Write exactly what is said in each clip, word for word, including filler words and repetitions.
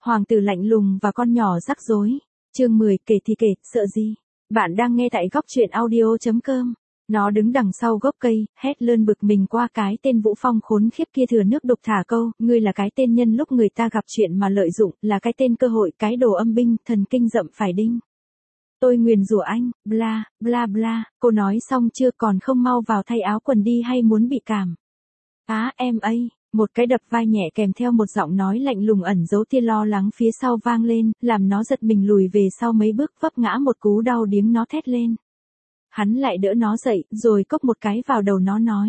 Hoàng tử lạnh lùng và con nhỏ rắc rối. Chương mười, kể thì kể, sợ gì? Bạn đang nghe tại góc truyện audio chấm com. Nó đứng đằng sau gốc cây, hét lên bực mình qua cái tên Vũ Phong khốn khiếp kia thừa nước đục thả câu, ngươi là cái tên nhân lúc người ta gặp chuyện mà lợi dụng, là cái tên cơ hội, cái đồ âm binh, thần kinh dậm phải đinh. Tôi nguyền rủa anh, bla, bla bla, cô nói xong chưa còn không mau vào thay áo quần đi hay muốn bị cảm. Á em ấy, một cái đập vai nhẹ kèm theo một giọng nói lạnh lùng ẩn giấu tia lo lắng phía sau vang lên, làm nó giật mình lùi về sau mấy bước vấp ngã một cú đau điếng nó thét lên. Hắn lại đỡ nó dậy, rồi cốc một cái vào đầu nó nói.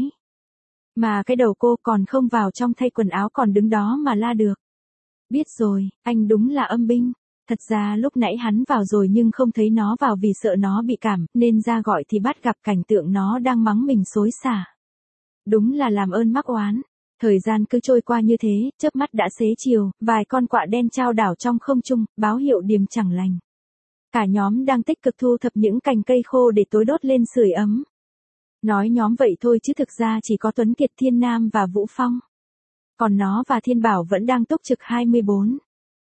Mà cái đầu cô còn không vào trong thay quần áo còn đứng đó mà la được. Biết rồi, anh đúng là âm binh. Thật ra lúc nãy hắn vào rồi nhưng không thấy nó vào vì sợ nó bị cảm, nên ra gọi thì bắt gặp cảnh tượng nó đang mắng mình xối xả. Đúng là làm ơn mắc oán. Thời gian cứ trôi qua như thế, chớp mắt đã xế chiều, vài con quạ đen trao đảo trong không trung, báo hiệu điềm chẳng lành. Cả nhóm đang tích cực thu thập những cành cây khô để tối đốt lên sưởi ấm. Nói nhóm vậy thôi chứ thực ra chỉ có Tuấn Kiệt, Thiên Nam và Vũ Phong. Còn nó và Thiên Bảo vẫn đang túc trực hai mươi bốn.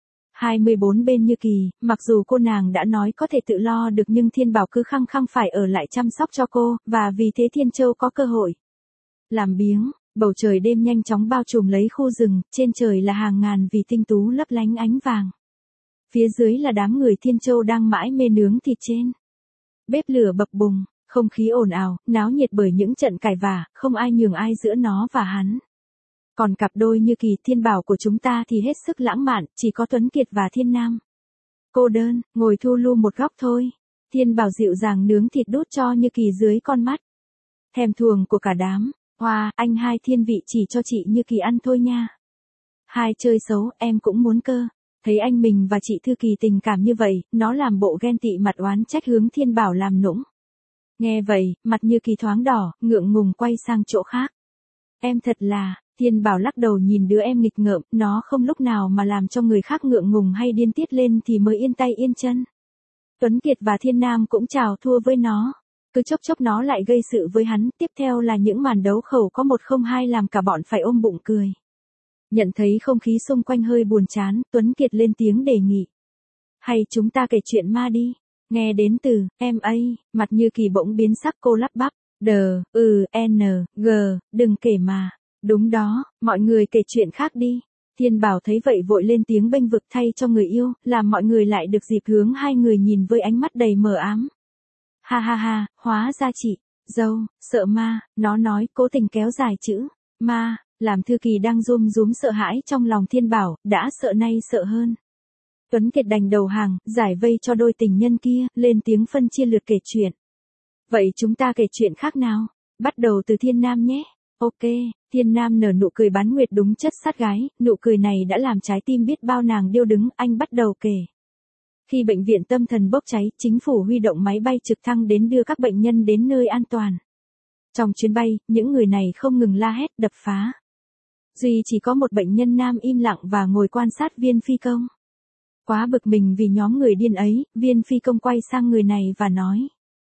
hai mươi bốn bên Như Kỳ, mặc dù cô nàng đã nói có thể tự lo được nhưng Thiên Bảo cứ khăng khăng phải ở lại chăm sóc cho cô, và vì thế Thiên Châu có cơ hội. Làm biếng, bầu trời đêm nhanh chóng bao trùm lấy khu rừng, trên trời là hàng ngàn vì tinh tú lấp lánh ánh vàng. Phía dưới là đám người Thiên Châu đang mãi mê nướng thịt trên. Bếp lửa bập bùng, không khí ồn ào, náo nhiệt bởi những trận cãi vả, không ai nhường ai giữa nó và hắn. Còn cặp đôi Như Kỳ, Thiên Bảo của chúng ta thì hết sức lãng mạn, chỉ có Tuấn Kiệt và Thiên Nam. Cô đơn, ngồi thu lu một góc thôi. Thiên Bảo dịu dàng nướng thịt đút cho Như Kỳ dưới con mắt. Thèm thuồng của cả đám. Hoa, anh hai thiên vị chỉ cho chị Như Kỳ ăn thôi nha. Hai chơi xấu, em cũng muốn cơ. Thấy anh mình và chị Thư Kỳ tình cảm như vậy, nó làm bộ ghen tị mặt oán trách hướng Thiên Bảo làm nũng. Nghe vậy, mặt Như Kỳ thoáng đỏ, ngượng ngùng quay sang chỗ khác. Em thật là, Thiên Bảo lắc đầu nhìn đứa em nghịch ngợm, nó không lúc nào mà làm cho người khác ngượng ngùng hay điên tiết lên thì mới yên tay yên chân. Tuấn Kiệt và Thiên Nam cũng chào thua với nó. Cứ chốc chốc nó lại gây sự với hắn, tiếp theo là những màn đấu khẩu có một không hai làm cả bọn phải ôm bụng cười. Nhận thấy không khí xung quanh hơi buồn chán, Tuấn Kiệt lên tiếng đề nghị. Hay chúng ta kể chuyện ma đi. Nghe đến từ, em ấy, mặt Như Kỳ bỗng biến sắc cô lắp bắp. Đờ, ừ, n, g, đừng kể mà. Đúng đó, mọi người kể chuyện khác đi. Thiên Bảo thấy vậy vội lên tiếng bênh vực thay cho người yêu, làm mọi người lại được dịp hướng hai người nhìn với ánh mắt đầy mờ ám. Ha ha ha, hóa ra chị, dâu, sợ ma, nó nói cố tình kéo dài chữ, ma, làm Thư Kỳ đang rôm rúm sợ hãi trong lòng Thiên Bảo, đã sợ nay sợ hơn. Tuấn Kiệt đành đầu hàng, giải vây cho đôi tình nhân kia, lên tiếng phân chia lượt kể chuyện. Vậy chúng ta kể chuyện khác nào? Bắt đầu từ Thiên Nam nhé. Ok, Thiên Nam nở nụ cười bán nguyệt đúng chất sát gái, nụ cười này đã làm trái tim biết bao nàng điêu đứng, anh bắt đầu kể. Khi bệnh viện tâm thần bốc cháy, chính phủ huy động máy bay trực thăng đến đưa các bệnh nhân đến nơi an toàn. Trong chuyến bay, những người này không ngừng la hét, đập phá. Duy chỉ có một bệnh nhân nam im lặng và ngồi quan sát viên phi công. Quá bực mình vì nhóm người điên ấy, viên phi công quay sang người này và nói.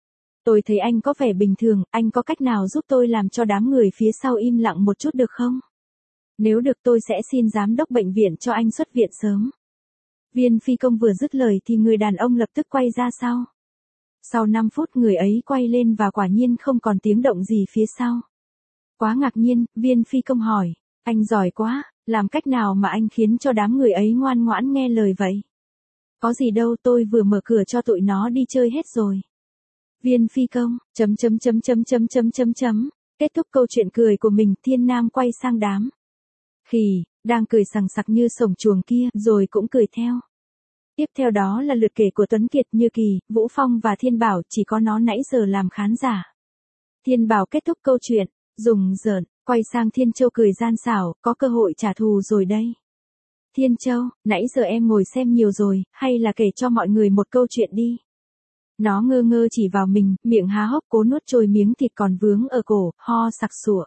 Tôi thấy anh có vẻ bình thường, anh có cách nào giúp tôi làm cho đám người phía sau im lặng một chút được không? Nếu được tôi sẽ xin giám đốc bệnh viện cho anh xuất viện sớm. Viên phi công vừa dứt lời thì người đàn ông lập tức quay ra sau. Sau năm phút người ấy quay lên và quả nhiên không còn tiếng động gì phía sau. Quá ngạc nhiên, viên phi công hỏi, anh giỏi quá, làm cách nào mà anh khiến cho đám người ấy ngoan ngoãn nghe lời vậy? Có gì đâu, tôi vừa mở cửa cho tụi nó đi chơi hết rồi. Viên phi công, chấm chấm chấm chấm chấm chấm chấm chấm, kết thúc câu chuyện cười của mình, Thiên Nam quay sang đám khỉ, đang cười sằng sặc như sổng chuồng kia, rồi cũng cười theo. Tiếp theo đó là lượt kể của Tuấn Kiệt, Như Kỳ, Vũ Phong và Thiên Bảo, chỉ có nó nãy giờ làm khán giả. Thiên Bảo kết thúc câu chuyện, dùng giỡn, quay sang Thiên Châu cười gian xảo, có cơ hội trả thù rồi đây. Thiên Châu, nãy giờ em ngồi xem nhiều rồi, hay là kể cho mọi người một câu chuyện đi. Nó ngơ ngơ chỉ vào mình, miệng há hốc cố nuốt trôi miếng thịt còn vướng ở cổ, ho sặc sụa.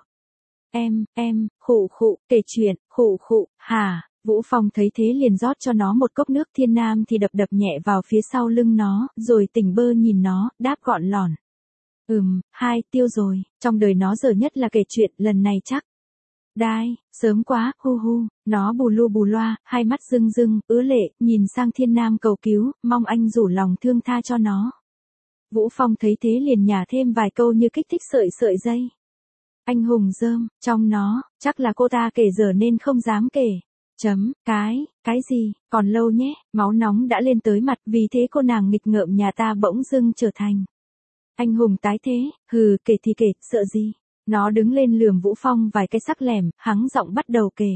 Em, em, khụ khụ, kể chuyện, khụ khụ, hả? Vũ Phong thấy thế liền rót cho nó một cốc nước. Thiên Nam thì đập đập nhẹ vào phía sau lưng nó, rồi tỉnh bơ nhìn nó, đáp gọn lỏn. Ừm, hai, tiêu rồi, trong đời nó giờ nhất là kể chuyện, lần này chắc. Đai, sớm quá, hu hu, nó bù lu bù loa, hai mắt rưng rưng, ứa lệ, nhìn sang Thiên Nam cầu cứu, mong anh rủ lòng thương tha cho nó. Vũ Phong thấy thế liền nhả thêm vài câu như kích thích sợi sợi dây. Anh hùng rơm, trong nó, chắc là cô ta kể giờ nên không dám kể. Chấm, cái, cái gì, còn lâu nhé, máu nóng đã lên tới mặt vì thế cô nàng nghịch ngợm nhà ta bỗng dưng trở thành. Anh hùng tái thế, hừ, kể thì kể, sợ gì. Nó đứng lên lườm Vũ Phong vài cái sắc lẻm, hắng giọng bắt đầu kể.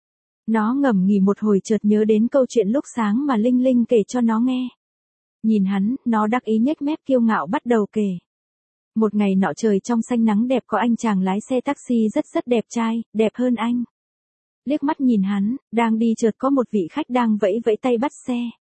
Nó ngầm nghỉ một hồi chợt nhớ đến câu chuyện lúc sáng mà Linh Linh kể cho nó nghe. Nhìn hắn, nó đắc ý nhếch mép kiêu ngạo bắt đầu kể. Một ngày nọ trời trong xanh nắng đẹp có anh chàng lái xe taxi rất rất đẹp trai, đẹp hơn anh. Liếc mắt nhìn hắn, đang đi chợt có một vị khách đang vẫy vẫy tay bắt xe.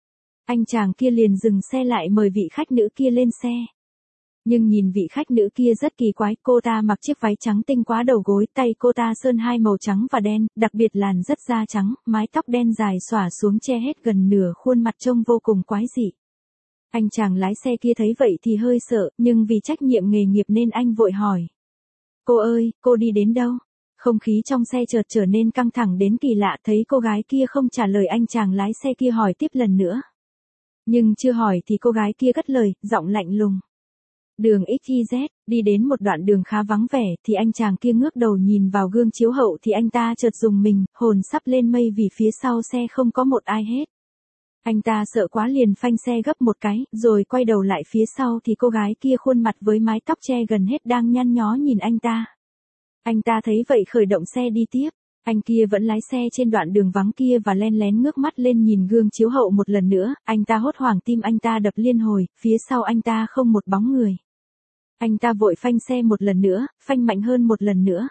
Anh chàng kia liền dừng xe lại mời vị khách nữ kia lên xe. Nhưng nhìn vị khách nữ kia rất kỳ quái, cô ta mặc chiếc váy trắng tinh quá đầu gối, tay cô ta sơn hai màu trắng và đen, đặc biệt làn rất da trắng, mái tóc đen dài xõa xuống che hết gần nửa khuôn mặt trông vô cùng quái dị. Anh chàng lái xe kia thấy vậy thì hơi sợ, nhưng vì trách nhiệm nghề nghiệp nên anh vội hỏi. Cô ơi, cô đi đến đâu? Không khí trong xe chợt trở nên căng thẳng đến kỳ lạ, thấy cô gái kia không trả lời anh chàng lái xe kia hỏi tiếp lần nữa. Nhưng chưa hỏi thì cô gái kia cất lời, giọng lạnh lùng. Đường ích i dét, đi đến một đoạn đường khá vắng vẻ thì anh chàng kia ngước đầu nhìn vào gương chiếu hậu thì anh ta chợt rùng mình, hồn sắp lên mây vì phía sau xe không có một ai hết. Anh ta sợ quá liền phanh xe gấp một cái, rồi quay đầu lại phía sau thì cô gái kia khuôn mặt với mái tóc che gần hết đang nhăn nhó nhìn anh ta. Anh ta thấy vậy khởi động xe đi tiếp. Anh kia vẫn lái xe trên đoạn đường vắng kia và len lén ngước mắt lên nhìn gương chiếu hậu một lần nữa, anh ta hốt hoảng tim anh ta đập liên hồi, phía sau anh ta không một bóng người. Anh ta vội phanh xe một lần nữa, phanh mạnh hơn một lần nữa.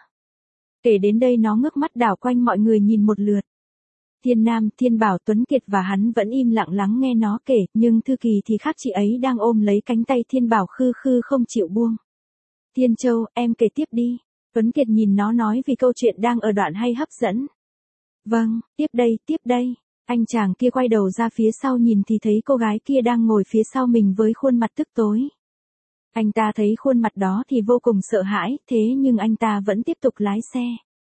Kể đến đây nó ngước mắt đảo quanh mọi người nhìn một lượt. Thiên Nam, Thiên Bảo, Tuấn Kiệt và hắn vẫn im lặng lắng nghe nó kể, nhưng Thư Kỳ thì khác, chị ấy đang ôm lấy cánh tay Thiên Bảo khư khư không chịu buông. Thiên Châu, em kể tiếp đi. Tuấn Kiệt nhìn nó nói vì câu chuyện đang ở đoạn hay hấp dẫn. Vâng, tiếp đây, tiếp đây. Anh chàng kia quay đầu ra phía sau nhìn thì thấy cô gái kia đang ngồi phía sau mình với khuôn mặt tức tối. Anh ta thấy khuôn mặt đó thì vô cùng sợ hãi, thế nhưng anh ta vẫn tiếp tục lái xe.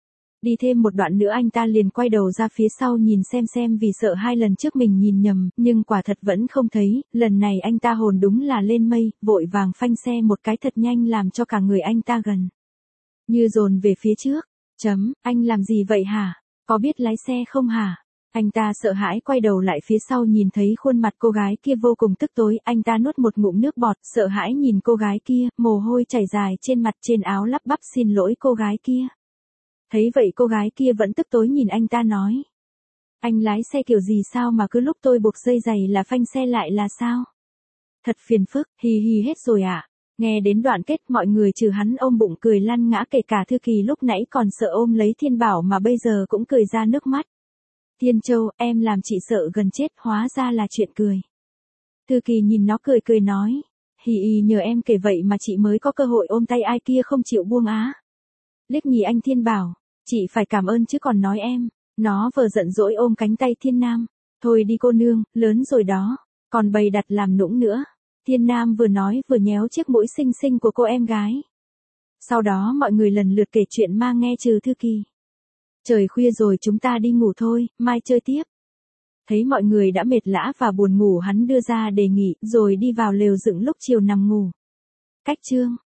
Đi thêm một đoạn nữa anh ta liền quay đầu ra phía sau nhìn xem xem vì sợ hai lần trước mình nhìn nhầm, nhưng quả thật vẫn không thấy, lần này anh ta hồn đúng là lên mây, vội vàng phanh xe một cái thật nhanh làm cho cả người anh ta gần như dồn về phía trước. Chấm, anh làm gì vậy hả? Có biết lái xe không hả? Anh ta sợ hãi quay đầu lại phía sau nhìn thấy khuôn mặt cô gái kia vô cùng tức tối, anh ta nuốt một ngụm nước bọt, sợ hãi nhìn cô gái kia, mồ hôi chảy dài trên mặt trên áo lắp bắp xin lỗi cô gái kia. Thấy vậy cô gái kia vẫn tức tối nhìn anh ta nói. Anh lái xe kiểu gì sao mà cứ lúc tôi buộc dây giày là phanh xe lại là sao? Thật phiền phức, hì hì hết rồi ạ. À? Nghe đến đoạn kết mọi người trừ hắn ôm bụng cười lăn ngã kể cả Thư Kỳ lúc nãy còn sợ ôm lấy Thiên Bảo mà bây giờ cũng cười ra nước mắt. Thiên Châu, em làm chị sợ gần chết, hóa ra là chuyện cười. Thư Kỳ nhìn nó cười cười nói. Hì hì nhờ em kể vậy mà chị mới có cơ hội ôm tay ai kia không chịu buông á. Liếc nhìn anh Thiên Bảo, chị phải cảm ơn chứ còn nói em. Nó vừa giận dỗi ôm cánh tay Thiên Nam. Thôi đi cô nương, lớn rồi đó, còn bày đặt làm nũng nữa. Thiên Nam vừa nói vừa nhéo chiếc mũi xinh xinh của cô em gái. Sau đó mọi người lần lượt kể chuyện ma nghe trừ Thư Kỳ. Trời khuya rồi chúng ta đi ngủ thôi, mai chơi tiếp. Thấy mọi người đã mệt lã và buồn ngủ hắn đưa ra đề nghị rồi đi vào lều dựng lúc chiều nằm ngủ. Cách chương